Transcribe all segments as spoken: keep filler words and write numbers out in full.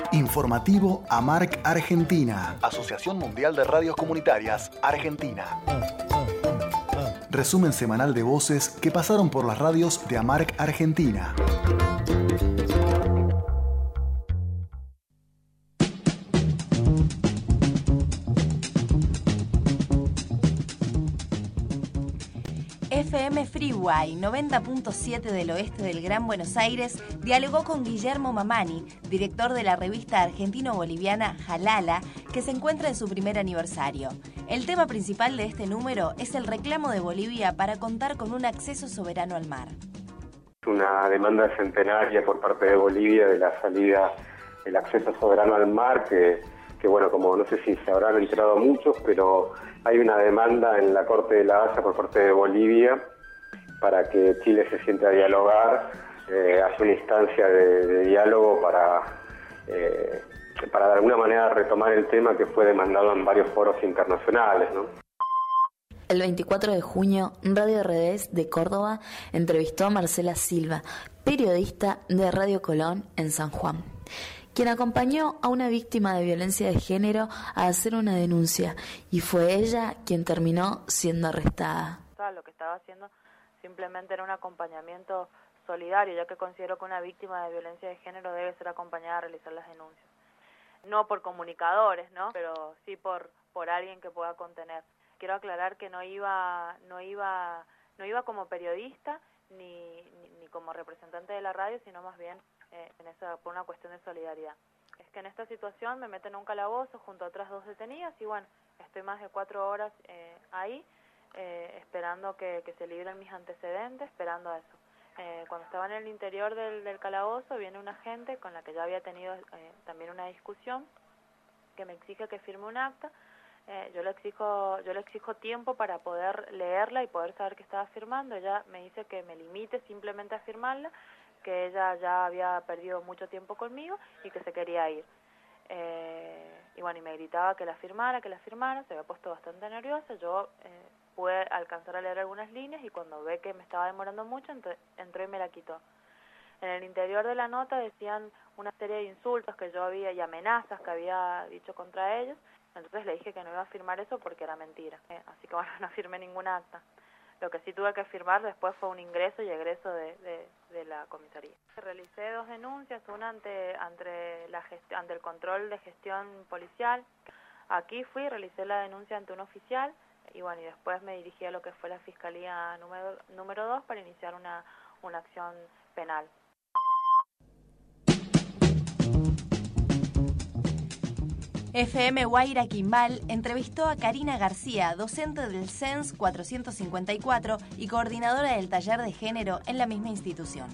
Informativo AMARC Argentina, Asociación Mundial de Radios Comunitarias Argentina. Resumen semanal de voces que pasaron por las radios de AMARC Argentina. F M Freeway noventa punto siete del oeste del Gran Buenos Aires dialogó con Guillermo Mamani, director de la revista argentino-boliviana Jalala, que se encuentra en su primer aniversario. El tema principal de este número es el reclamo de Bolivia para contar con un acceso soberano al mar. Una demanda centenaria por parte de Bolivia de la salida, el acceso soberano al mar, que, que bueno, como no sé si se habrán enterado muchos, pero hay una demanda en la Corte de la Haya por parte de Bolivia para que Chile se siente a dialogar, eh, hace una instancia de, de diálogo para, eh, para de alguna manera retomar el tema que fue demandado en varios foros internacionales, ¿no? El veinticuatro de junio, Radio R D S de Córdoba entrevistó a Marcela Silva, periodista de Radio Colón en San Juan, quien acompañó a una víctima de violencia de género a hacer una denuncia, y fue ella quien terminó siendo arrestada. Lo que estaba haciendo simplemente era un acompañamiento solidario, ya que considero que una víctima de violencia de género debe ser acompañada a realizar las denuncias. No por comunicadores, ¿no? Pero sí por, por alguien que pueda contener. Quiero aclarar que no iba, no iba, no iba como periodista ni, ni, ni como representante de la radio, sino más bien eh, en esa, por una cuestión de solidaridad. Es que en esta situación me meten en un calabozo junto a otras dos detenidas y bueno, estoy más de cuatro horas eh, ahí eh, esperando que, que se libren mis antecedentes, esperando a eso. Eh, cuando estaba en el interior del, del calabozo viene una agente con la que ya había tenido eh, también una discusión que me exige que firme un acta. Eh, yo le exijo yo le exijo tiempo para poder leerla y poder saber qué estaba firmando. Ella me dice que me limite simplemente a firmarla, que ella ya había perdido mucho tiempo conmigo y que se quería ir. Eh, y bueno, y me gritaba que la firmara, que la firmara, se había puesto bastante nerviosa. Yo eh, pude alcanzar a leer algunas líneas y cuando ve que me estaba demorando mucho, ent- entró y me la quitó. En el interior de la nota decían una serie de insultos que yo había y amenazas que había dicho contra ellos. Entonces le dije que no iba a firmar eso porque era mentira. Eh, así que bueno, no firmé ninguna acta. Lo que sí tuve que firmar después fue un ingreso y egreso de, de, de la comisaría. Realicé dos denuncias, una ante, ante, la gest- ante el control de gestión policial. Aquí fui, realicé la denuncia ante un oficial y bueno, y después me dirigí a lo que fue la Fiscalía número, número dos para iniciar una, una acción penal. F M Guaira Quimbal entrevistó a Karina García, docente del C E N S cuatrocientos cincuenta y cuatro y coordinadora del taller de género en la misma institución.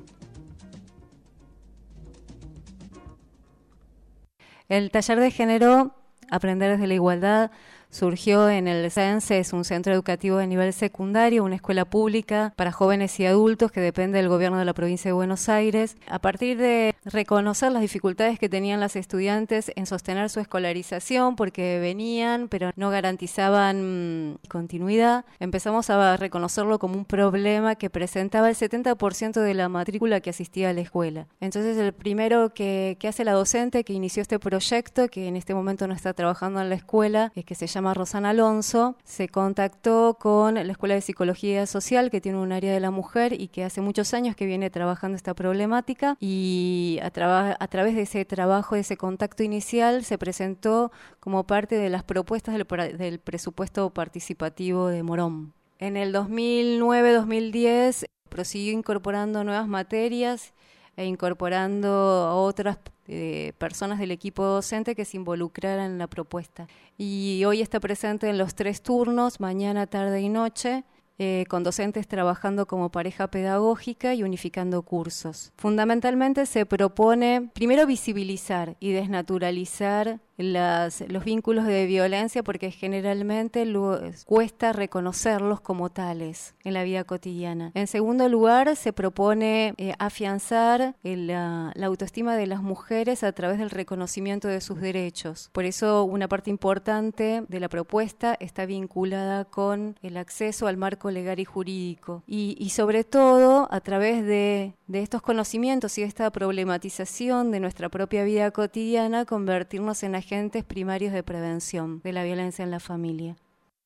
El taller de género, Aprender desde la Igualdad, surgió en el C E N S, es un centro educativo de nivel secundario, una escuela pública para jóvenes y adultos que depende del gobierno de la provincia de Buenos Aires. A partir de reconocer las dificultades que tenían las estudiantes en sostener su escolarización, porque venían pero no garantizaban mmm, continuidad, empezamos a reconocerlo como un problema que presentaba el setenta por ciento de la matrícula que asistía a la escuela. Entonces el primero que, que hace la docente que inició este proyecto, que en este momento no está trabajando en la escuela, es que se llama Rosana Alonso, se contactó con la Escuela de Psicología Social, que tiene un área de la mujer y que hace muchos años que viene trabajando esta problemática, y a, traba- a través de ese trabajo, de ese contacto inicial, se presentó como parte de las propuestas del, pra- del presupuesto participativo de Morón. En el dos mil nueve dos mil diez prosiguió incorporando nuevas materias e incorporando a otras eh, personas del equipo docente que se involucraran en la propuesta. Y hoy está presente en los tres turnos, mañana, tarde y noche, eh, con docentes trabajando como pareja pedagógica y unificando cursos. Fundamentalmente se propone, primero, visibilizar y desnaturalizar las, los vínculos de violencia porque generalmente lo, cuesta reconocerlos como tales en la vida cotidiana. En segundo lugar, se propone eh, afianzar el, la, la autoestima de las mujeres a través del reconocimiento de sus derechos. Por eso una parte importante de la propuesta está vinculada con el acceso al marco legal y jurídico y, y sobre todo a través de, de estos conocimientos y esta problematización de nuestra propia vida cotidiana, convertirnos en agentes primarios de prevención de la violencia en la familia.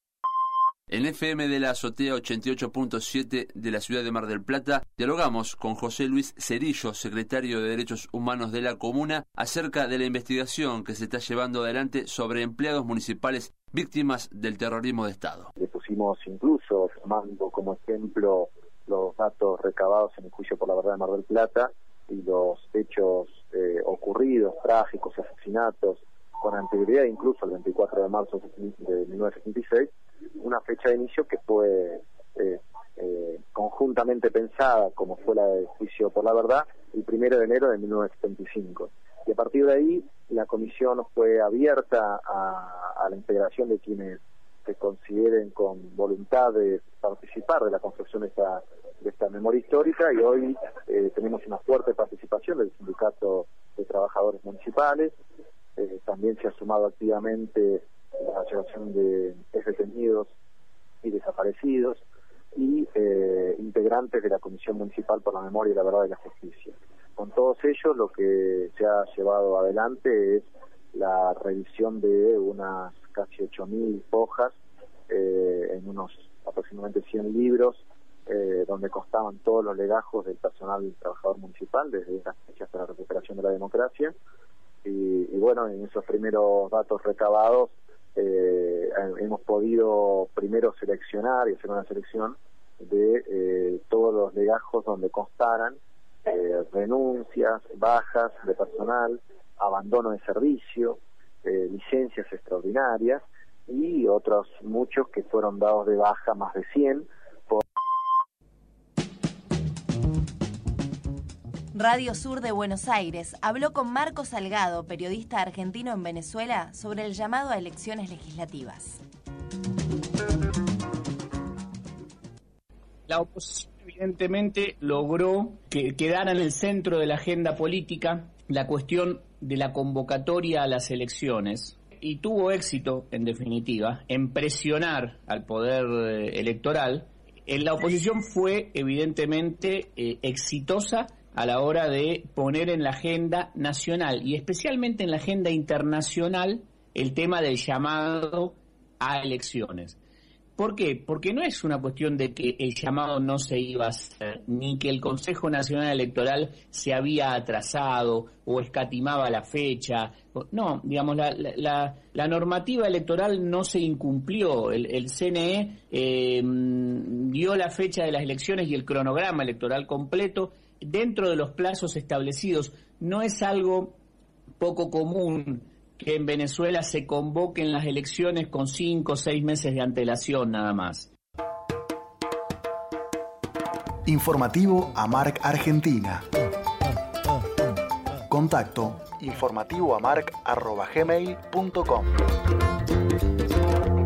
En F M de la Azotea ochenta y ocho punto siete de la ciudad de Mar del Plata, dialogamos con José Luis Cerillo, secretario de Derechos Humanos de la Comuna, acerca de la investigación que se está llevando adelante sobre empleados municipales víctimas del terrorismo de Estado. Le pusimos incluso, tomando como ejemplo los datos recabados en el juicio por la verdad de Mar del Plata y los hechos eh, ocurridos, trágicos, asesinatos, con anterioridad incluso al veinticuatro de marzo de mil novecientos setenta y seis, una fecha de inicio que fue eh, eh, conjuntamente pensada, como fue la del juicio por la verdad, el primero de enero de mil novecientos setenta y cinco. Y a partir de ahí, la comisión fue abierta a, a la integración de quienes se consideren con voluntad de participar de la construcción de esta, de esta memoria histórica, y hoy eh, tenemos una fuerte participación del Sindicato de Trabajadores Municipales. Eh, también se ha sumado activamente la Asociación de Detenidos y Desaparecidos y eh, integrantes de la Comisión Municipal por la Memoria y la Verdad y la Justicia. Con todos ellos, lo que se ha llevado adelante es la revisión de unas casi ocho mil hojas eh, en unos aproximadamente cien libros, eh, donde constaban todos los legajos del personal trabajador municipal desde esta fecha hasta la recuperación de la democracia. Y, y bueno, en esos primeros datos recabados eh, hemos podido primero seleccionar y hacer una selección de eh, todos los legajos donde constaran eh, renuncias, bajas de personal, abandono de servicio, eh, licencias extraordinarias y otros muchos que fueron dados de baja, más de cien. Por... Radio Sur de Buenos Aires habló con Marco Salgado, periodista argentino en Venezuela, sobre el llamado a elecciones legislativas. La oposición evidentemente logró que quedara en el centro de la agenda política la cuestión de la convocatoria a las elecciones y tuvo éxito, en definitiva, en presionar al poder electoral. La oposición fue evidentemente eh, exitosa a la hora de poner en la agenda nacional y especialmente en la agenda internacional el tema del llamado a elecciones. ¿Por qué? Porque no es una cuestión de que el llamado no se iba a hacer, ni que el Consejo Nacional Electoral se había atrasado o escatimaba la fecha. No, digamos, la, la, la normativa electoral no se incumplió. El, el C N E eh, dio la fecha de las elecciones y el cronograma electoral completo dentro de los plazos establecidos. No es algo poco común que en Venezuela se convoquen las elecciones con cinco o seis meses de antelación nada más. Informativo AMARC Argentina. Contacto informativoamarc arroba gmail punto com.